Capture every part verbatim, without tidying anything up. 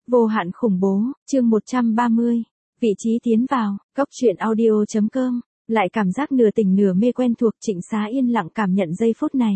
Vô hạn khủng bố, chương một trăm ba mươi. Vị trí tiến vào, góc truyện audio chấm com. Lại cảm giác nửa tỉnh nửa mê quen thuộc. Trịnh Xá yên lặng cảm nhận giây phút này.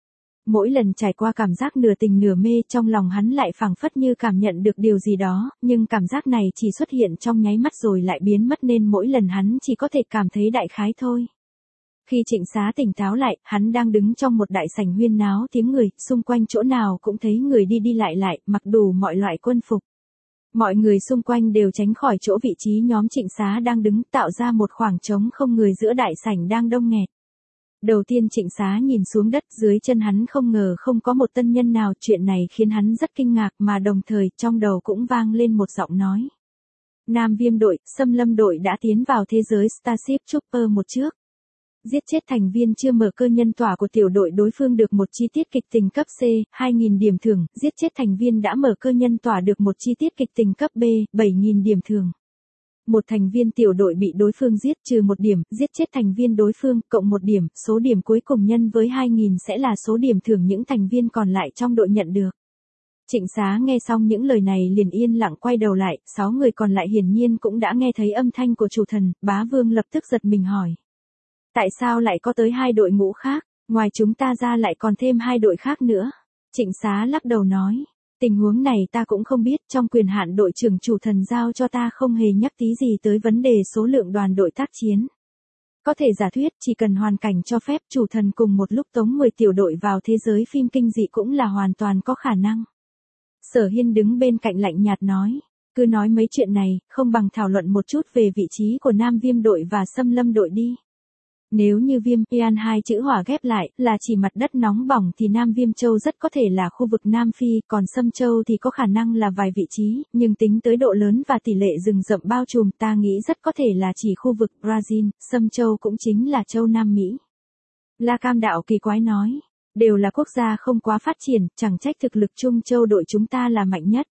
Mỗi lần trải qua cảm giác nửa tỉnh nửa mê, trong lòng hắn lại phảng phất như cảm nhận được điều gì đó, nhưng cảm giác này chỉ xuất hiện trong nháy mắt rồi lại biến mất, nên mỗi lần hắn chỉ có thể cảm thấy đại khái thôi. Khi Trịnh Xá tỉnh táo lại, hắn đang đứng trong một đại sảnh huyên náo tiếng người, xung quanh chỗ nào cũng thấy người đi đi lại lại, mặc đủ mọi loại quân phục. Mọi người xung quanh đều tránh khỏi chỗ vị trí nhóm Trịnh Xá đang đứng, tạo ra một khoảng trống không người giữa đại sảnh đang đông nghẹt. Đầu tiên Trịnh Xá nhìn xuống đất, dưới chân hắn không ngờ không có một tân nhân nào, chuyện này khiến hắn rất kinh ngạc, mà đồng thời trong đầu cũng vang lên một giọng nói. Nam Viêm đội, Xâm Lâm đội đã tiến vào thế giới Starship Trooper một trước. Giết chết thành viên chưa mở cơ nhân tỏa của tiểu đội đối phương được một chi tiết kịch tình cấp C, hai nghìn điểm thưởng, giết chết thành viên đã mở cơ nhân tỏa được một chi tiết kịch tình cấp B, bảy nghìn điểm thưởng. Một thành viên tiểu đội bị đối phương giết trừ một điểm, giết chết thành viên đối phương, cộng một điểm, số điểm cuối cùng nhân với hai nghìn sẽ là số điểm thưởng những thành viên còn lại trong đội nhận được. Trịnh Xá nghe xong những lời này liền yên lặng quay đầu lại, sáu người còn lại hiển nhiên cũng đã nghe thấy âm thanh của chủ thần, Bá Vương lập tức giật mình hỏi. Tại sao lại có tới hai đội ngũ khác, ngoài chúng ta ra lại còn thêm hai đội khác nữa? Trịnh Xá lắc đầu nói, tình huống này ta cũng không biết, trong quyền hạn đội trưởng chủ thần giao cho ta không hề nhắc tí gì tới vấn đề số lượng đoàn đội tác chiến. Có thể giả thuyết chỉ cần hoàn cảnh cho phép, chủ thần cùng một lúc tống mười tiểu đội vào thế giới phim kinh dị cũng là hoàn toàn có khả năng. Sở Hiên đứng bên cạnh lạnh nhạt nói, cứ nói mấy chuyện này, không bằng thảo luận một chút về vị trí của Nam Viêm đội và Xâm Lâm đội đi. Nếu như Viêm Pian hai chữ hỏa ghép lại là chỉ mặt đất nóng bỏng thì Nam Viêm Châu rất có thể là khu vực Nam Phi, còn Xâm Châu thì có khả năng là vài vị trí, nhưng tính tới độ lớn và tỷ lệ rừng rậm bao trùm ta nghĩ rất có thể là chỉ khu vực Brazil, Xâm Châu cũng chính là châu Nam Mỹ. La Cam Đạo kỳ quái nói, đều là quốc gia không quá phát triển, chẳng trách thực lực Trung Châu đội chúng ta là mạnh nhất.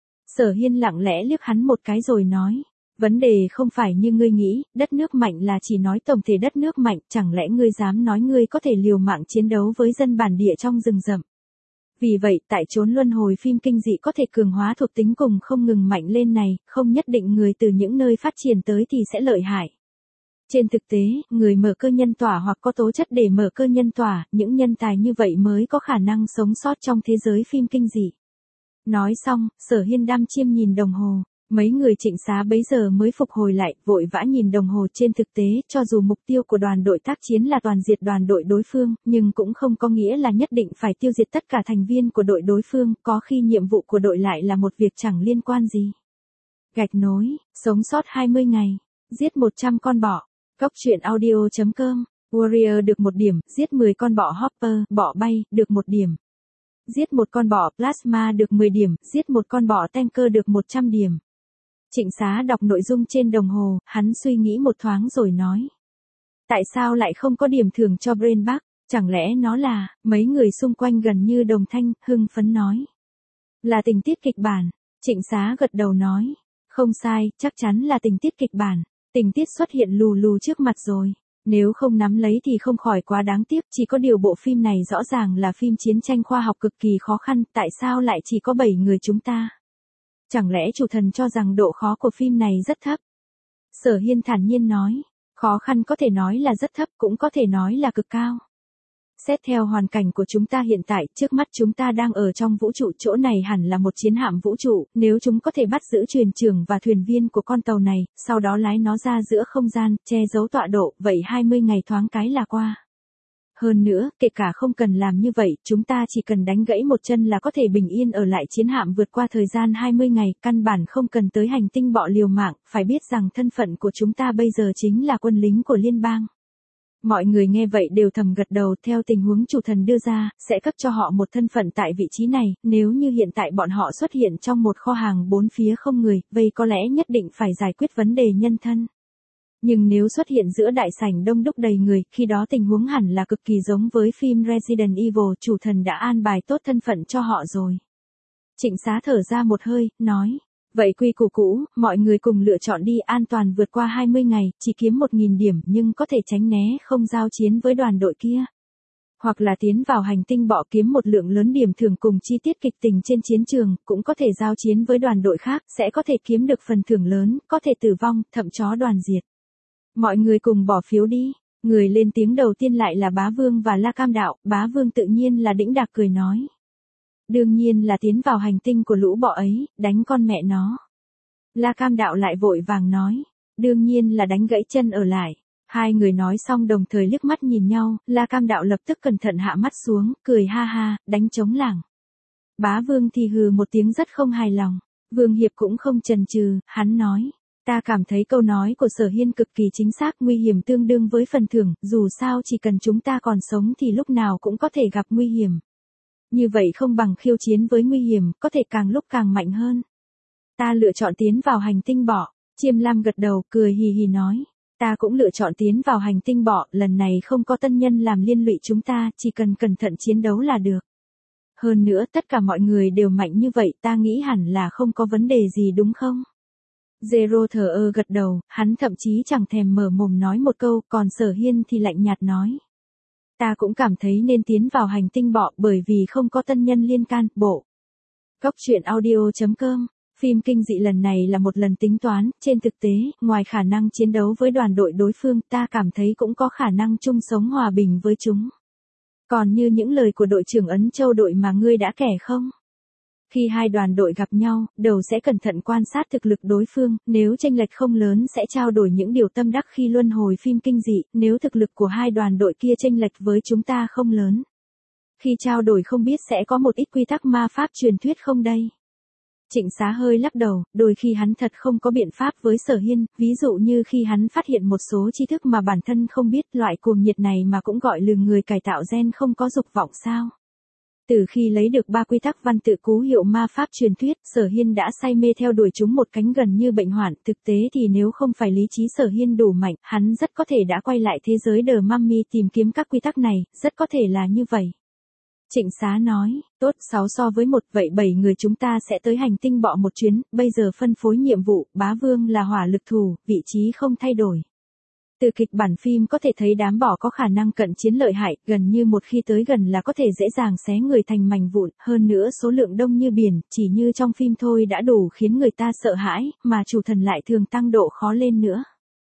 Sở Hiên lặng lẽ liếc hắn một cái rồi nói. Vấn đề không phải như ngươi nghĩ, đất nước mạnh là chỉ nói tổng thể đất nước mạnh, chẳng lẽ ngươi dám nói ngươi có thể liều mạng chiến đấu với dân bản địa trong rừng rậm. Vì vậy, tại chốn luân hồi phim kinh dị có thể cường hóa thuộc tính cùng không ngừng mạnh lên này, không nhất định người từ những nơi phát triển tới thì sẽ lợi hại. Trên thực tế, người mở cơ nhân tỏa hoặc có tố chất để mở cơ nhân tỏa, những nhân tài như vậy mới có khả năng sống sót trong thế giới phim kinh dị. Nói xong, Sở Hiên đăm chiêm nhìn đồng hồ. Mấy người Trịnh Xá bấy giờ mới phục hồi lại, vội vã nhìn đồng hồ. Trên thực tế, cho dù mục tiêu của đoàn đội tác chiến là toàn diệt đoàn đội đối phương, nhưng cũng không có nghĩa là nhất định phải tiêu diệt tất cả thành viên của đội đối phương, có khi nhiệm vụ của đội lại là một việc chẳng liên quan gì. Gạch nối, sống sót hai mươi ngày, giết một trăm con bọ, góc truyện audio chấm com, Warrior được một điểm, giết mười con bọ Hopper, bọ bay, được một điểm. Giết một con bọ Plasma được mười điểm, giết một con bọ Tanker được một trăm điểm. Trịnh Xá đọc nội dung trên đồng hồ, hắn suy nghĩ một thoáng rồi nói. Tại sao lại không có điểm thưởng cho Brain Bug, chẳng lẽ nó là, mấy người xung quanh gần như đồng thanh, hưng phấn nói. Là tình tiết kịch bản, Trịnh Xá gật đầu nói. Không sai, chắc chắn là tình tiết kịch bản, tình tiết xuất hiện lù lù trước mặt rồi. Nếu không nắm lấy thì không khỏi quá đáng tiếc, chỉ có điều bộ phim này rõ ràng là phim chiến tranh khoa học cực kỳ khó khăn, tại sao lại chỉ có bảy người chúng ta? Chẳng lẽ chủ thần cho rằng độ khó của phim này rất thấp? Sở Hiên thản nhiên nói, khó khăn có thể nói là rất thấp, cũng có thể nói là cực cao. Xét theo hoàn cảnh của chúng ta hiện tại, trước mắt chúng ta đang ở trong vũ trụ, chỗ này hẳn là một chiến hạm vũ trụ, nếu chúng có thể bắt giữ thuyền trưởng và thuyền viên của con tàu này, sau đó lái nó ra giữa không gian, che giấu tọa độ, vậy hai mươi ngày thoáng cái là qua. Hơn nữa, kể cả không cần làm như vậy, chúng ta chỉ cần đánh gãy một chân là có thể bình yên ở lại chiến hạm vượt qua thời gian hai mươi ngày, căn bản không cần tới hành tinh bọ liều mạng, phải biết rằng thân phận của chúng ta bây giờ chính là quân lính của liên bang. Mọi người nghe vậy đều thầm gật đầu, theo tình huống chủ thần đưa ra, sẽ cấp cho họ một thân phận tại vị trí này, nếu như hiện tại bọn họ xuất hiện trong một kho hàng bốn phía không người, vậy có lẽ nhất định phải giải quyết vấn đề nhân thân. Nhưng nếu xuất hiện giữa đại sảnh đông đúc đầy người, khi đó tình huống hẳn là cực kỳ giống với phim Resident Evil, chủ thần đã an bài tốt thân phận cho họ rồi. Trịnh Xá thở ra một hơi, nói, vậy quy củ cũ, mọi người cùng lựa chọn đi, an toàn vượt qua hai mươi ngày, chỉ kiếm một nghìn điểm nhưng có thể tránh né không giao chiến với đoàn đội kia. Hoặc là tiến vào hành tinh bọ kiếm một lượng lớn điểm thưởng cùng chi tiết kịch tình trên chiến trường, cũng có thể giao chiến với đoàn đội khác, sẽ có thể kiếm được phần thưởng lớn, có thể tử vong, thậm chó đoàn diệt. Mọi người cùng bỏ phiếu đi. Người lên tiếng đầu tiên lại là Bá Vương và La Cam Đạo, Bá Vương tự nhiên là đĩnh đạc cười nói. Đương nhiên là tiến vào hành tinh của lũ bọ ấy, đánh con mẹ nó. La Cam Đạo lại vội vàng nói, đương nhiên là đánh gãy chân ở lại. Hai người nói xong đồng thời liếc mắt nhìn nhau, La Cam Đạo lập tức cẩn thận hạ mắt xuống, cười ha ha, đánh trống lảng. Bá Vương thì hừ một tiếng rất không hài lòng. Vương Hiệp cũng không chần chừ, hắn nói. Ta cảm thấy câu nói của Sở Hiên cực kỳ chính xác, nguy hiểm tương đương với phần thưởng, dù sao chỉ cần chúng ta còn sống thì lúc nào cũng có thể gặp nguy hiểm. Như vậy không bằng khiêu chiến với nguy hiểm, có thể càng lúc càng mạnh hơn. Ta lựa chọn tiến vào hành tinh bọ. Chiêm Lam gật đầu, cười hì hì nói. Ta cũng lựa chọn tiến vào hành tinh bọ, lần này không có tân nhân làm liên lụy chúng ta, chỉ cần cẩn thận chiến đấu là được. Hơn nữa tất cả mọi người đều mạnh như vậy, ta nghĩ hẳn là không có vấn đề gì đúng không? Zero thờ ơ gật đầu, hắn thậm chí chẳng thèm mở mồm nói một câu, còn Sở Hiên thì lạnh nhạt nói. Ta cũng cảm thấy nên tiến vào hành tinh bọ bởi vì không có tân nhân liên can, bộ. Cóc truyện audio chấm com. Phim kinh dị lần này là một lần tính toán, trên thực tế, ngoài khả năng chiến đấu với đoàn đội đối phương, ta cảm thấy cũng có khả năng chung sống hòa bình với chúng. Còn như những lời của đội trưởng Ấn Châu đội mà ngươi đã kể không? Khi hai đoàn đội gặp nhau, đầu sẽ cẩn thận quan sát thực lực đối phương, nếu chênh lệch không lớn sẽ trao đổi những điều tâm đắc khi luân hồi phim kinh dị, nếu thực lực của hai đoàn đội kia chênh lệch với chúng ta không lớn. Khi trao đổi không biết sẽ có một ít quy tắc ma pháp truyền thuyết không đây? Trịnh Xá hơi lắc đầu, đôi khi hắn thật không có biện pháp với Sở Hiên, ví dụ như khi hắn phát hiện một số tri thức mà bản thân không biết, loại cuồng nhiệt này mà cũng gọi lừa người cải tạo gen không có dục vọng sao. Từ khi lấy được ba quy tắc văn tự cú hiệu ma pháp truyền thuyết, Sở Hiên đã say mê theo đuổi chúng một cánh gần như bệnh hoạn, thực tế thì nếu không phải lý trí Sở Hiên đủ mạnh, hắn rất có thể đã quay lại thế giới The Mummy tìm kiếm các quy tắc này, rất có thể là như vậy. Trịnh Xá nói, tốt, sáu so với một, vậy bảy người chúng ta sẽ tới hành tinh bọ một chuyến, bây giờ phân phối nhiệm vụ, Bá Vương là hỏa lực thủ, vị trí không thay đổi. Từ kịch bản phim có thể thấy đám bọ có khả năng cận chiến lợi hại, gần như một khi tới gần là có thể dễ dàng xé người thành mảnh vụn, hơn nữa số lượng đông như biển, chỉ như trong phim thôi đã đủ khiến người ta sợ hãi, mà chủ thần lại thường tăng độ khó lên nữa.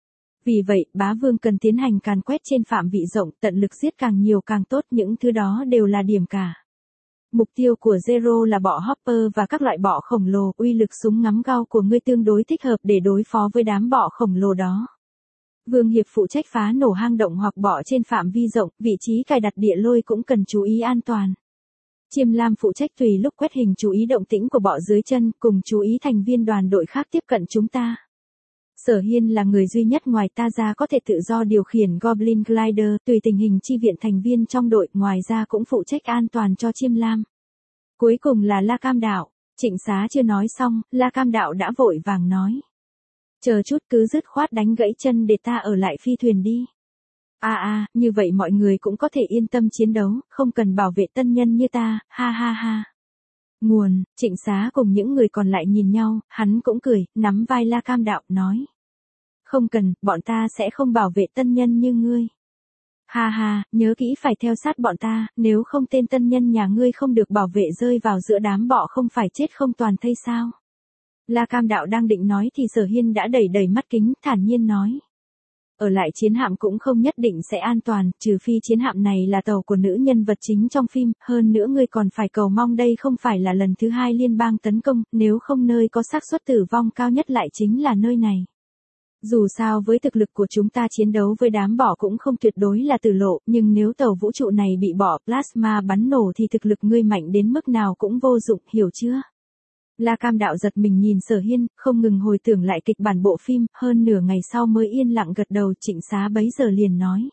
Vì vậy, Bá Vương cần tiến hành càn quét trên phạm vị rộng, tận lực giết càng nhiều càng tốt, những thứ đó đều là điểm cả. Mục tiêu của Zero là bọ Hopper và các loại bọ khổng lồ, uy lực súng ngắm gao của ngươi tương đối thích hợp để đối phó với đám bọ khổng lồ đó. Vương Hiệp phụ trách phá nổ hang động hoặc bọ trên phạm vi rộng, vị trí cài đặt địa lôi cũng cần chú ý an toàn. Chiêm Lam phụ trách tùy lúc quét hình chú ý động tĩnh của bọ dưới chân, cùng chú ý thành viên đoàn đội khác tiếp cận chúng ta. Sở Hiên là người duy nhất ngoài ta ra có thể tự do điều khiển Goblin Glider, tùy tình hình chi viện thành viên trong đội, ngoài ra cũng phụ trách an toàn cho Chiêm Lam. Cuối cùng là La Cam Đạo. Trịnh Xá chưa nói xong, La Cam Đạo đã vội vàng nói. Chờ chút, cứ dứt khoát đánh gãy chân để ta ở lại phi thuyền đi. À à, như vậy mọi người cũng có thể yên tâm chiến đấu, không cần bảo vệ tân nhân như ta, ha ha ha. Nguồn, Trịnh Xá cùng những người còn lại nhìn nhau, hắn cũng cười, nắm vai La Cam Đạo, nói. Không cần, bọn ta sẽ không bảo vệ tân nhân như ngươi. Ha ha, nhớ kỹ phải theo sát bọn ta, nếu không tên tân nhân nhà ngươi không được bảo vệ rơi vào giữa đám bọ không phải chết không toàn thây sao. La Cam Đạo đang định nói thì Sở Hiên đã đẩy đẩy mắt kính, thản nhiên nói. Ở lại chiến hạm cũng không nhất định sẽ an toàn, trừ phi chiến hạm này là tàu của nữ nhân vật chính trong phim, hơn nữa ngươi còn phải cầu mong đây không phải là lần thứ hai liên bang tấn công, nếu không nơi có xác suất tử vong cao nhất lại chính là nơi này. Dù sao với thực lực của chúng ta chiến đấu với đám bọ cũng không tuyệt đối là tử lộ, nhưng nếu tàu vũ trụ này bị bọ plasma bắn nổ thì thực lực ngươi mạnh đến mức nào cũng vô dụng, hiểu chưa? La Cam Đạo giật mình nhìn Sở Hiên, không ngừng hồi tưởng lại kịch bản bộ phim, hơn nửa ngày sau mới yên lặng gật đầu. Trịnh Xá bấy giờ liền nói.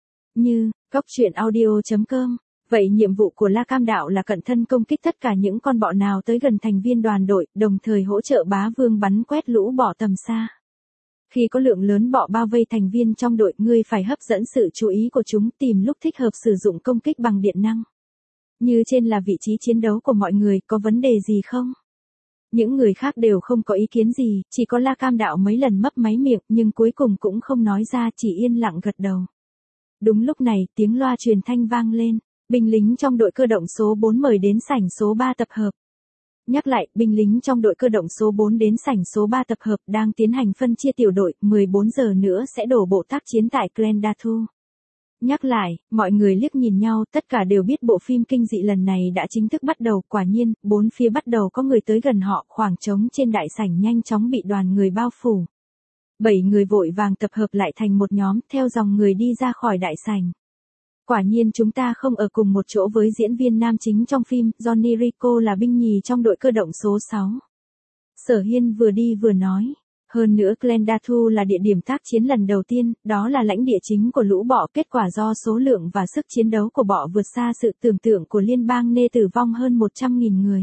Như, cóc truyện audio chấm com. Vậy nhiệm vụ của La Cam Đạo là cận thân công kích tất cả những con bọ nào tới gần thành viên đoàn đội, đồng thời hỗ trợ Bá Vương bắn quét lũ bọ tầm xa. Khi có lượng lớn bọ bao vây thành viên trong đội, ngươi phải hấp dẫn sự chú ý của chúng, tìm lúc thích hợp sử dụng công kích bằng điện năng. Như trên là vị trí chiến đấu của mọi người, có vấn đề gì không? Những người khác đều không có ý kiến gì, chỉ có La Cam Đạo mấy lần mấp máy miệng, nhưng cuối cùng cũng không nói ra, chỉ yên lặng gật đầu. Đúng lúc này, tiếng loa truyền thanh vang lên. Binh lính trong đội cơ động số bốn mời đến sảnh số ba tập hợp. Nhắc lại, binh lính trong đội cơ động số bốn đến sảnh số ba tập hợp đang tiến hành phân chia tiểu đội, mười bốn giờ nữa sẽ đổ bộ tác chiến tại Glendatu. Nhắc lại, mọi người liếc nhìn nhau, tất cả đều biết bộ phim kinh dị lần này đã chính thức bắt đầu, quả nhiên, bốn phía bắt đầu có người tới gần họ, khoảng trống trên đại sảnh nhanh chóng bị đoàn người bao phủ. Bảy người vội vàng tập hợp lại thành một nhóm, theo dòng người đi ra khỏi đại sảnh. Quả nhiên chúng ta không ở cùng một chỗ với diễn viên nam chính trong phim, Johnny Rico là binh nhì trong đội cơ động số sáu. Sở Hiên vừa đi vừa nói. Hơn nữa Glendatu là địa điểm tác chiến lần đầu tiên, đó là lãnh địa chính của lũ bọ, kết quả do số lượng và sức chiến đấu của bọ vượt xa sự tưởng tượng của liên bang nên tử vong hơn một trăm nghìn người.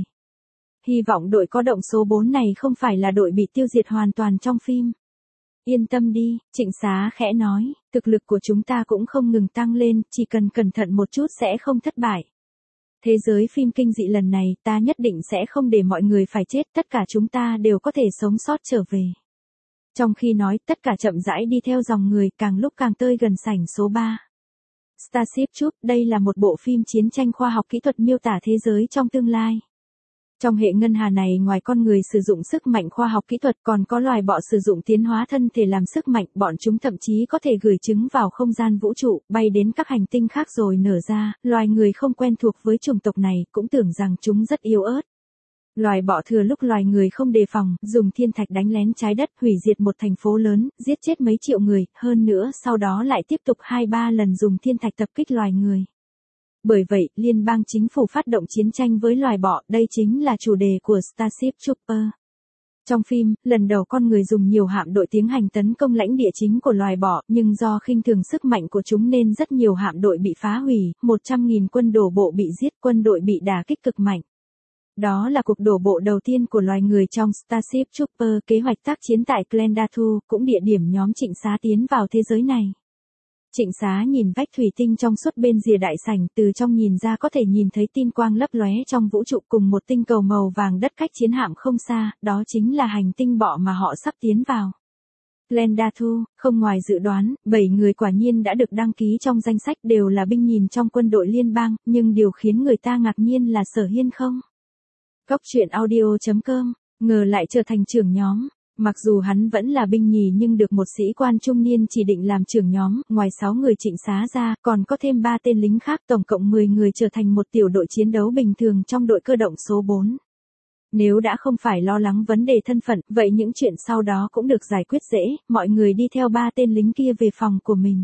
Hy vọng đội cơ động số bốn này không phải là đội bị tiêu diệt hoàn toàn trong phim. Yên tâm đi, Trịnh Xá khẽ nói, thực lực của chúng ta cũng không ngừng tăng lên, chỉ cần cẩn thận một chút sẽ không thất bại. Thế giới phim kinh dị lần này ta nhất định sẽ không để mọi người phải chết, tất cả chúng ta đều có thể sống sót trở về. Trong khi nói, tất cả chậm rãi đi theo dòng người, càng lúc càng tới gần sảnh số ba. Starship Troop, đây là một bộ phim chiến tranh khoa học kỹ thuật miêu tả thế giới trong tương lai. Trong hệ ngân hà này, ngoài con người sử dụng sức mạnh khoa học kỹ thuật, còn có loài bọ sử dụng tiến hóa thân thể làm sức mạnh, bọn chúng thậm chí có thể gửi trứng vào không gian vũ trụ, bay đến các hành tinh khác rồi nở ra. Loài người không quen thuộc với chủng tộc này, cũng tưởng rằng chúng rất yếu ớt. Loài bọ thừa lúc loài người không đề phòng, dùng thiên thạch đánh lén trái đất, hủy diệt một thành phố lớn, giết chết mấy triệu người, hơn nữa sau đó lại tiếp tục hai ba lần dùng thiên thạch tập kích loài người. Bởi vậy, liên bang chính phủ phát động chiến tranh với loài bọ, đây chính là chủ đề của Starship Trooper. Trong phim, lần đầu con người dùng nhiều hạm đội tiến hành tấn công lãnh địa chính của loài bọ, nhưng do khinh thường sức mạnh của chúng nên rất nhiều hạm đội bị phá hủy, một trăm nghìn quân đổ bộ bị giết, quân đội bị đả kích cực mạnh. Đó là cuộc đổ bộ đầu tiên của loài người trong Starship Trooper, kế hoạch tác chiến tại Glendatu, cũng địa điểm nhóm Trịnh Xá tiến vào thế giới này. Trịnh Xá nhìn vách thủy tinh trong suốt bên rìa đại sảnh, từ trong nhìn ra có thể nhìn thấy tin quang lấp lóe trong vũ trụ cùng một tinh cầu màu vàng đất cách chiến hạm không xa, đó chính là hành tinh bọ mà họ sắp tiến vào. Glendatu, không ngoài dự đoán, bảy người quả nhiên đã được đăng ký trong danh sách, đều là binh nhì trong quân đội liên bang, nhưng điều khiến người ta ngạc nhiên là Sở Hiên không. Cốc truyện audio chấm com, ngờ lại trở thành trưởng nhóm. Mặc dù hắn vẫn là binh nhì nhưng được một sĩ quan trung niên chỉ định làm trưởng nhóm, ngoài sáu người Trịnh Xá ra, còn có thêm ba tên lính khác, tổng cộng mười người trở thành một tiểu đội chiến đấu bình thường trong đội cơ động số bốn. Nếu đã không phải lo lắng vấn đề thân phận, vậy những chuyện sau đó cũng được giải quyết dễ, mọi người đi theo ba tên lính kia về phòng của mình.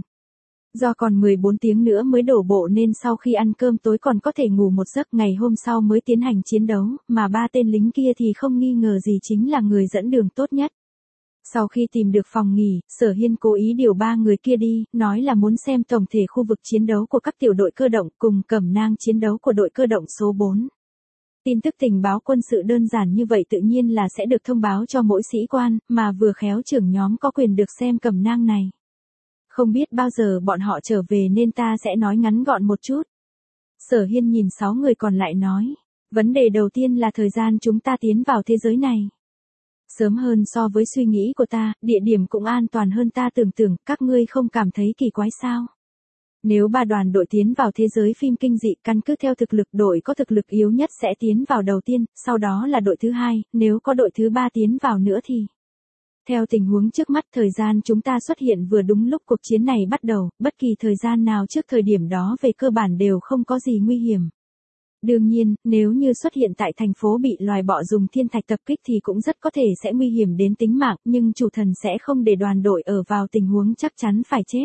Do còn mười bốn tiếng nữa mới đổ bộ nên sau khi ăn cơm tối còn có thể ngủ một giấc, ngày hôm sau mới tiến hành chiến đấu, mà ba tên lính kia thì không nghi ngờ gì chính là người dẫn đường tốt nhất. Sau khi tìm được phòng nghỉ, Sở Hiên cố ý điều ba người kia đi, nói là muốn xem tổng thể khu vực chiến đấu của các tiểu đội cơ động cùng cẩm nang chiến đấu của đội cơ động số bốn. Tin tức tình báo quân sự đơn giản như vậy tự nhiên là sẽ được thông báo cho mỗi sĩ quan, mà vừa khéo trưởng nhóm có quyền được xem cẩm nang này. Không biết bao giờ bọn họ trở về nên ta sẽ nói ngắn gọn một chút. Sở Hiên nhìn sáu người còn lại nói. Vấn đề đầu tiên là thời gian chúng ta tiến vào thế giới này. Sớm hơn so với suy nghĩ của ta, địa điểm cũng an toàn hơn ta tưởng tượng, các ngươi không cảm thấy kỳ quái sao? Nếu ba đoàn đội tiến vào thế giới phim kinh dị, căn cứ theo thực lực, đội có thực lực yếu nhất sẽ tiến vào đầu tiên, sau đó là đội thứ hai, nếu có đội thứ ba tiến vào nữa thì... Theo tình huống trước mắt, thời gian chúng ta xuất hiện vừa đúng lúc cuộc chiến này bắt đầu, bất kỳ thời gian nào trước thời điểm đó về cơ bản đều không có gì nguy hiểm. Đương nhiên, nếu như xuất hiện tại thành phố bị loài bọ dùng thiên thạch tập kích thì cũng rất có thể sẽ nguy hiểm đến tính mạng, nhưng chủ thần sẽ không để đoàn đội ở vào tình huống chắc chắn phải chết.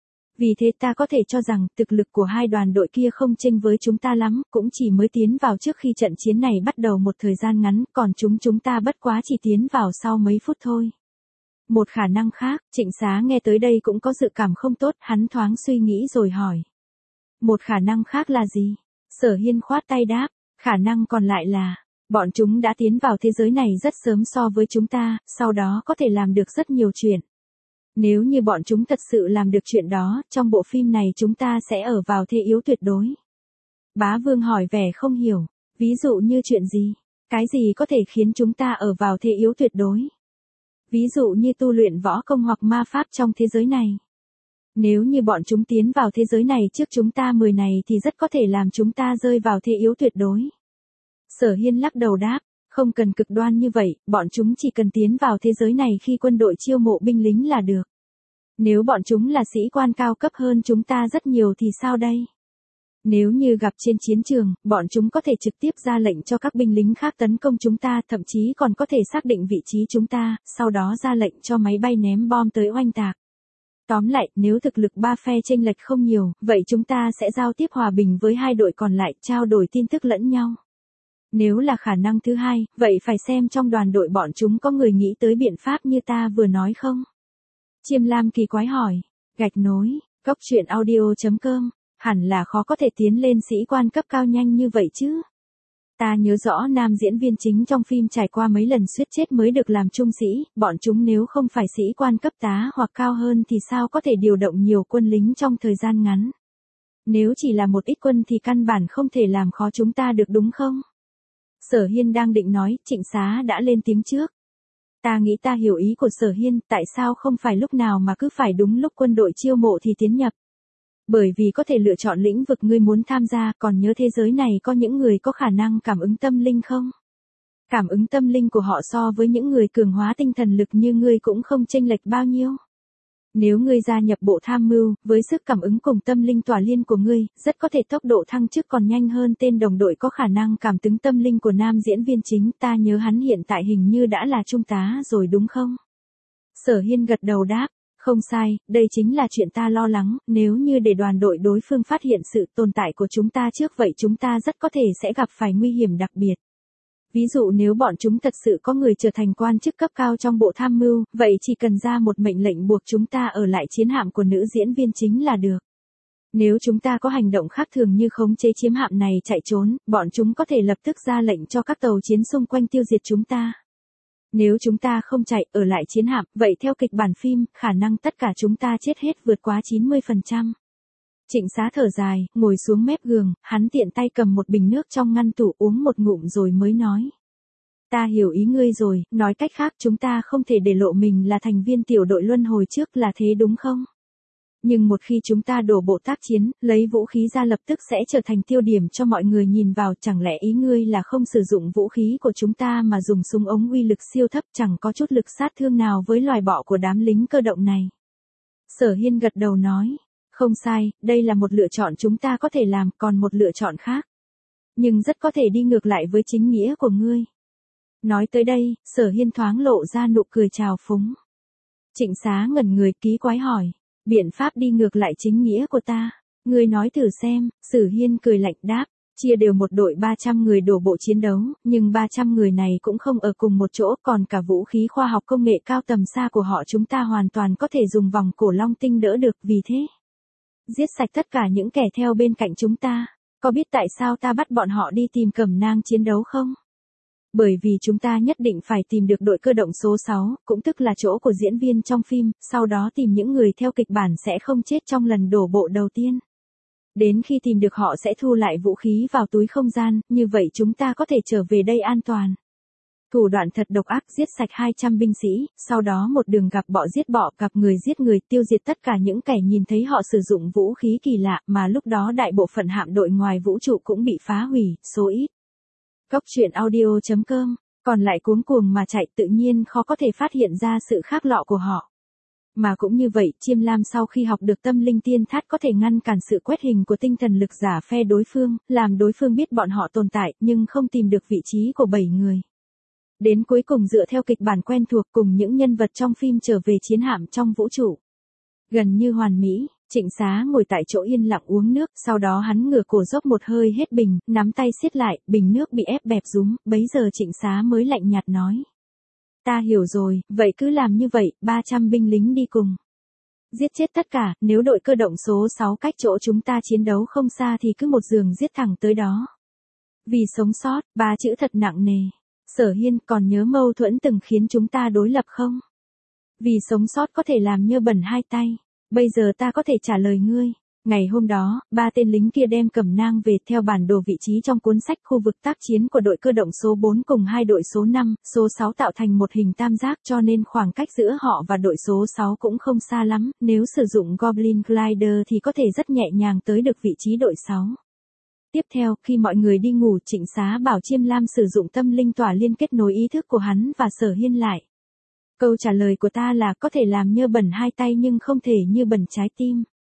Vì thế ta có thể cho rằng, thực lực của hai đoàn đội kia không chênh với chúng ta lắm, cũng chỉ mới tiến vào trước khi trận chiến này bắt đầu một thời gian ngắn, còn chúng chúng ta bất quá chỉ tiến vào sau mấy phút thôi. Một khả năng khác, Trịnh Xá nghe tới đây cũng có dự cảm không tốt, hắn thoáng suy nghĩ rồi hỏi. Một khả năng khác là gì? Sở Hiên khoát tay đáp, khả năng còn lại là, bọn chúng đã tiến vào thế giới này rất sớm so với chúng ta, sau đó có thể làm được rất nhiều chuyện. Nếu như bọn chúng thật sự làm được chuyện đó, trong bộ phim này chúng ta sẽ ở vào thế yếu tuyệt đối. Bá Vương hỏi vẻ không hiểu, ví dụ như chuyện gì? Cái gì có thể khiến chúng ta ở vào thế yếu tuyệt đối? Ví dụ như tu luyện võ công hoặc ma pháp trong thế giới này. Nếu như bọn chúng tiến vào thế giới này trước chúng ta mười này thì rất có thể làm chúng ta rơi vào thế yếu tuyệt đối. Sở Hiên lắc đầu đáp, không cần cực đoan như vậy, bọn chúng chỉ cần tiến vào thế giới này khi quân đội chiêu mộ binh lính là được. Nếu bọn chúng là sĩ quan cao cấp hơn chúng ta rất nhiều thì sao đây? Nếu như gặp trên chiến trường, bọn chúng có thể trực tiếp ra lệnh cho các binh lính khác tấn công chúng ta, thậm chí còn có thể xác định vị trí chúng ta, sau đó ra lệnh cho máy bay ném bom tới oanh tạc. Tóm lại, nếu thực lực ba phe chênh lệch không nhiều, vậy chúng ta sẽ giao tiếp hòa bình với hai đội còn lại, trao đổi tin tức lẫn nhau. Nếu là khả năng thứ hai, vậy phải xem trong đoàn đội bọn chúng có người nghĩ tới biện pháp như ta vừa nói không? Chiêm Lam kỳ quái hỏi. Gạch nối, cốc truyện audio chấm com, hẳn là khó có thể tiến lên sĩ quan cấp cao nhanh như vậy chứ. Ta nhớ rõ nam diễn viên chính trong phim trải qua mấy lần suýt chết mới được làm trung sĩ, bọn chúng nếu không phải sĩ quan cấp tá hoặc cao hơn thì sao có thể điều động nhiều quân lính trong thời gian ngắn. Nếu chỉ là một ít quân thì căn bản không thể làm khó chúng ta được đúng không? Sở Hiên đang định nói, Trịnh Xá đã lên tiếng trước. Ta nghĩ ta hiểu ý của Sở Hiên, tại sao không phải lúc nào mà cứ phải đúng lúc quân đội chiêu mộ thì tiến nhập. Bởi vì có thể lựa chọn lĩnh vực ngươi muốn tham gia, còn nhớ thế giới này có những người có khả năng cảm ứng tâm linh không? Cảm ứng tâm linh của họ so với những người cường hóa tinh thần lực như ngươi cũng không chênh lệch bao nhiêu. Nếu ngươi gia nhập bộ tham mưu, với sức cảm ứng cùng tâm linh tỏa liên của ngươi, rất có thể tốc độ thăng chức còn nhanh hơn tên đồng đội có khả năng cảm ứng tâm linh của nam diễn viên chính, ta nhớ hắn hiện tại hình như đã là trung tá rồi đúng không? Sở Hiên gật đầu đáp, không sai, đây chính là chuyện ta lo lắng, nếu như để đoàn đội đối phương phát hiện sự tồn tại của chúng ta trước vậy chúng ta rất có thể sẽ gặp phải nguy hiểm đặc biệt. Ví dụ nếu bọn chúng thật sự có người trở thành quan chức cấp cao trong bộ tham mưu, vậy chỉ cần ra một mệnh lệnh buộc chúng ta ở lại chiến hạm của nữ diễn viên chính là được. Nếu chúng ta có hành động khác thường như khống chế chiếm hạm này chạy trốn, bọn chúng có thể lập tức ra lệnh cho các tàu chiến xung quanh tiêu diệt chúng ta. Nếu chúng ta không chạy ở lại chiến hạm, vậy theo kịch bản phim, khả năng tất cả chúng ta chết hết vượt quá chín mươi phần trăm. Trịnh Xá thở dài, ngồi xuống mép giường, hắn tiện tay cầm một bình nước trong ngăn tủ uống một ngụm rồi mới nói. Ta hiểu ý ngươi rồi, nói cách khác chúng ta không thể để lộ mình là thành viên tiểu đội luân hồi trước là thế đúng không? Nhưng một khi chúng ta đổ bộ tác chiến, lấy vũ khí ra lập tức sẽ trở thành tiêu điểm cho mọi người nhìn vào, chẳng lẽ ý ngươi là không sử dụng vũ khí của chúng ta mà dùng súng ống uy lực siêu thấp chẳng có chút lực sát thương nào với loài bọ của đám lính cơ động này? Sở Hiên gật đầu nói. Không sai, đây là một lựa chọn chúng ta có thể làm, còn một lựa chọn khác. Nhưng rất có thể đi ngược lại với chính nghĩa của ngươi. Nói tới đây, Sở Hiên thoáng lộ ra nụ cười trào phúng. Trịnh Xá ngẩn người ký quái hỏi, biện pháp đi ngược lại chính nghĩa của ta, ngươi nói thử xem. Sở Hiên cười lạnh đáp, chia đều một đội ba trăm người đổ bộ chiến đấu, nhưng ba trăm người này cũng không ở cùng một chỗ, còn cả vũ khí khoa học công nghệ cao tầm xa của họ chúng ta hoàn toàn có thể dùng vòng cổ long tinh đỡ được, vì thế giết sạch tất cả những kẻ theo bên cạnh chúng ta. Có biết tại sao ta bắt bọn họ đi tìm Cẩm Nang chiến đấu không? Bởi vì chúng ta nhất định phải tìm được đội cơ động số sáu, cũng tức là chỗ của diễn viên trong phim, sau đó tìm những người theo kịch bản sẽ không chết trong lần đổ bộ đầu tiên. Đến khi tìm được họ sẽ thu lại vũ khí vào túi không gian, như vậy chúng ta có thể trở về đây an toàn. Thủ đoạn thật độc ác, giết sạch hai trăm binh sĩ, sau đó một đường gặp bọ giết bọ, gặp người giết người, tiêu diệt tất cả những kẻ nhìn thấy họ sử dụng vũ khí kỳ lạ, mà lúc đó đại bộ phận hạm đội ngoài vũ trụ cũng bị phá hủy, số ít. Cốc truyện audio chấm com, còn lại cuống cuồng mà chạy tự nhiên khó có thể phát hiện ra sự khác lọ của họ. Mà cũng như vậy, Chiêm Lam sau khi học được tâm linh tiên thát có thể ngăn cản sự quét hình của tinh thần lực giả phe đối phương, làm đối phương biết bọn họ tồn tại, nhưng không tìm được vị trí của bảy người. Đến cuối cùng dựa theo kịch bản quen thuộc cùng những nhân vật trong phim trở về chiến hạm trong vũ trụ. Gần như hoàn mỹ, Trịnh Xá ngồi tại chỗ yên lặng uống nước, sau đó hắn ngửa cổ dốc một hơi hết bình, nắm tay siết lại, bình nước bị ép bẹp rúm, bấy giờ Trịnh Xá mới lạnh nhạt nói. Ta hiểu rồi, vậy cứ làm như vậy, ba trăm binh lính đi cùng. Giết chết tất cả, nếu đội cơ động số sáu cách chỗ chúng ta chiến đấu không xa thì cứ một giường giết thẳng tới đó. Vì sống sót, ba chữ thật nặng nề. Sở Hiên, còn nhớ mâu thuẫn từng khiến chúng ta đối lập không? Vì sống sót có thể làm nhơ bẩn hai tay. Bây giờ ta có thể trả lời ngươi. Ngày hôm đó, ba tên lính kia đem cẩm nang về theo bản đồ vị trí trong cuốn sách khu vực tác chiến của đội cơ động số bốn cùng hai đội số năm, số sáu tạo thành một hình tam giác cho nên khoảng cách giữa họ và đội số sáu cũng không xa lắm, nếu sử dụng Goblin Glider thì có thể rất nhẹ nhàng tới được vị trí đội sáu. Tiếp theo, khi mọi người đi ngủ, Trịnh Xá bảo Chiêm Lam sử dụng tâm linh tỏa liên kết nối ý thức của hắn và Sở Hiên lại. Câu trả lời của ta là có thể làm nhơ bẩn hai tay nhưng không thể như bẩn trái tim.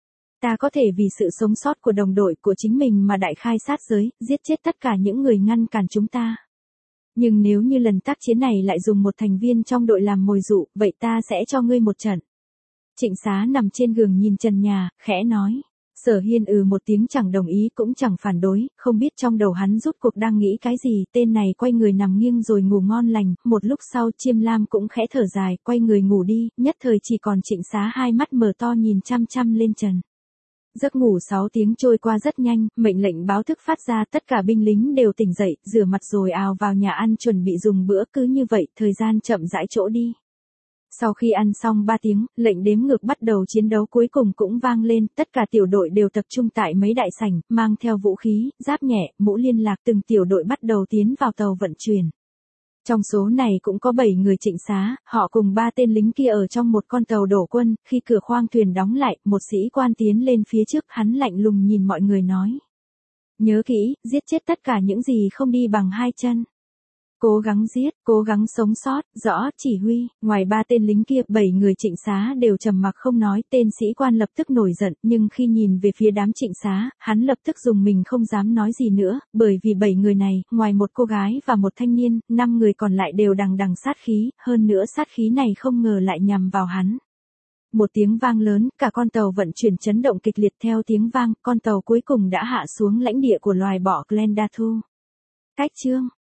Ta có thể vì sự sống sót của đồng đội của chính mình mà đại khai sát giới, giết chết tất cả những người ngăn cản chúng ta. Nhưng nếu như lần tác chiến này lại dùng một thành viên trong đội làm mồi dụ, vậy ta sẽ cho ngươi một trận. Trịnh Xá nằm trên giường nhìn trần nhà, khẽ nói. Sở Hiên ừ một tiếng chẳng đồng ý cũng chẳng phản đối, không biết trong đầu hắn rốt cuộc đang nghĩ cái gì, tên này quay người nằm nghiêng rồi ngủ ngon lành, một lúc sau Chiêm Lam cũng khẽ thở dài, quay người ngủ đi, nhất thời chỉ còn Trịnh Xá hai mắt mở to nhìn chăm chăm lên trần. Giấc ngủ sáu tiếng trôi qua rất nhanh, mệnh lệnh báo thức phát ra, tất cả binh lính đều tỉnh dậy, rửa mặt rồi ào vào nhà ăn chuẩn bị dùng bữa, cứ như vậy, thời gian chậm rãi trôi đi. Sau khi ăn xong ba tiếng, lệnh đếm ngược bắt đầu chiến đấu cuối cùng cũng vang lên, tất cả tiểu đội đều tập trung tại mấy đại sảnh, mang theo vũ khí, giáp nhẹ, mũ liên lạc, từng tiểu đội bắt đầu tiến vào tàu vận chuyển. Trong số này cũng có bảy người Trịnh Xá, họ cùng ba tên lính kia ở trong một con tàu đổ quân, khi cửa khoang thuyền đóng lại, một sĩ quan tiến lên phía trước, hắn lạnh lùng nhìn mọi người nói. Nhớ kỹ, giết chết tất cả những gì không đi bằng hai chân. Cố gắng giết, cố gắng sống sót, rõ, chỉ huy. Ngoài ba tên lính kia, bảy người Trịnh Xá đều trầm mặc không nói, tên sĩ quan lập tức nổi giận, nhưng khi nhìn về phía đám Trịnh Xá, hắn lập tức dùng mình không dám nói gì nữa, bởi vì bảy người này, ngoài một cô gái và một thanh niên, năm người còn lại đều đằng đằng sát khí, hơn nữa sát khí này không ngờ lại nhằm vào hắn. Một tiếng vang lớn, cả con tàu vận chuyển chấn động kịch liệt, theo tiếng vang, con tàu cuối cùng đã hạ xuống lãnh địa của loài bọ Glendathu. Cách chương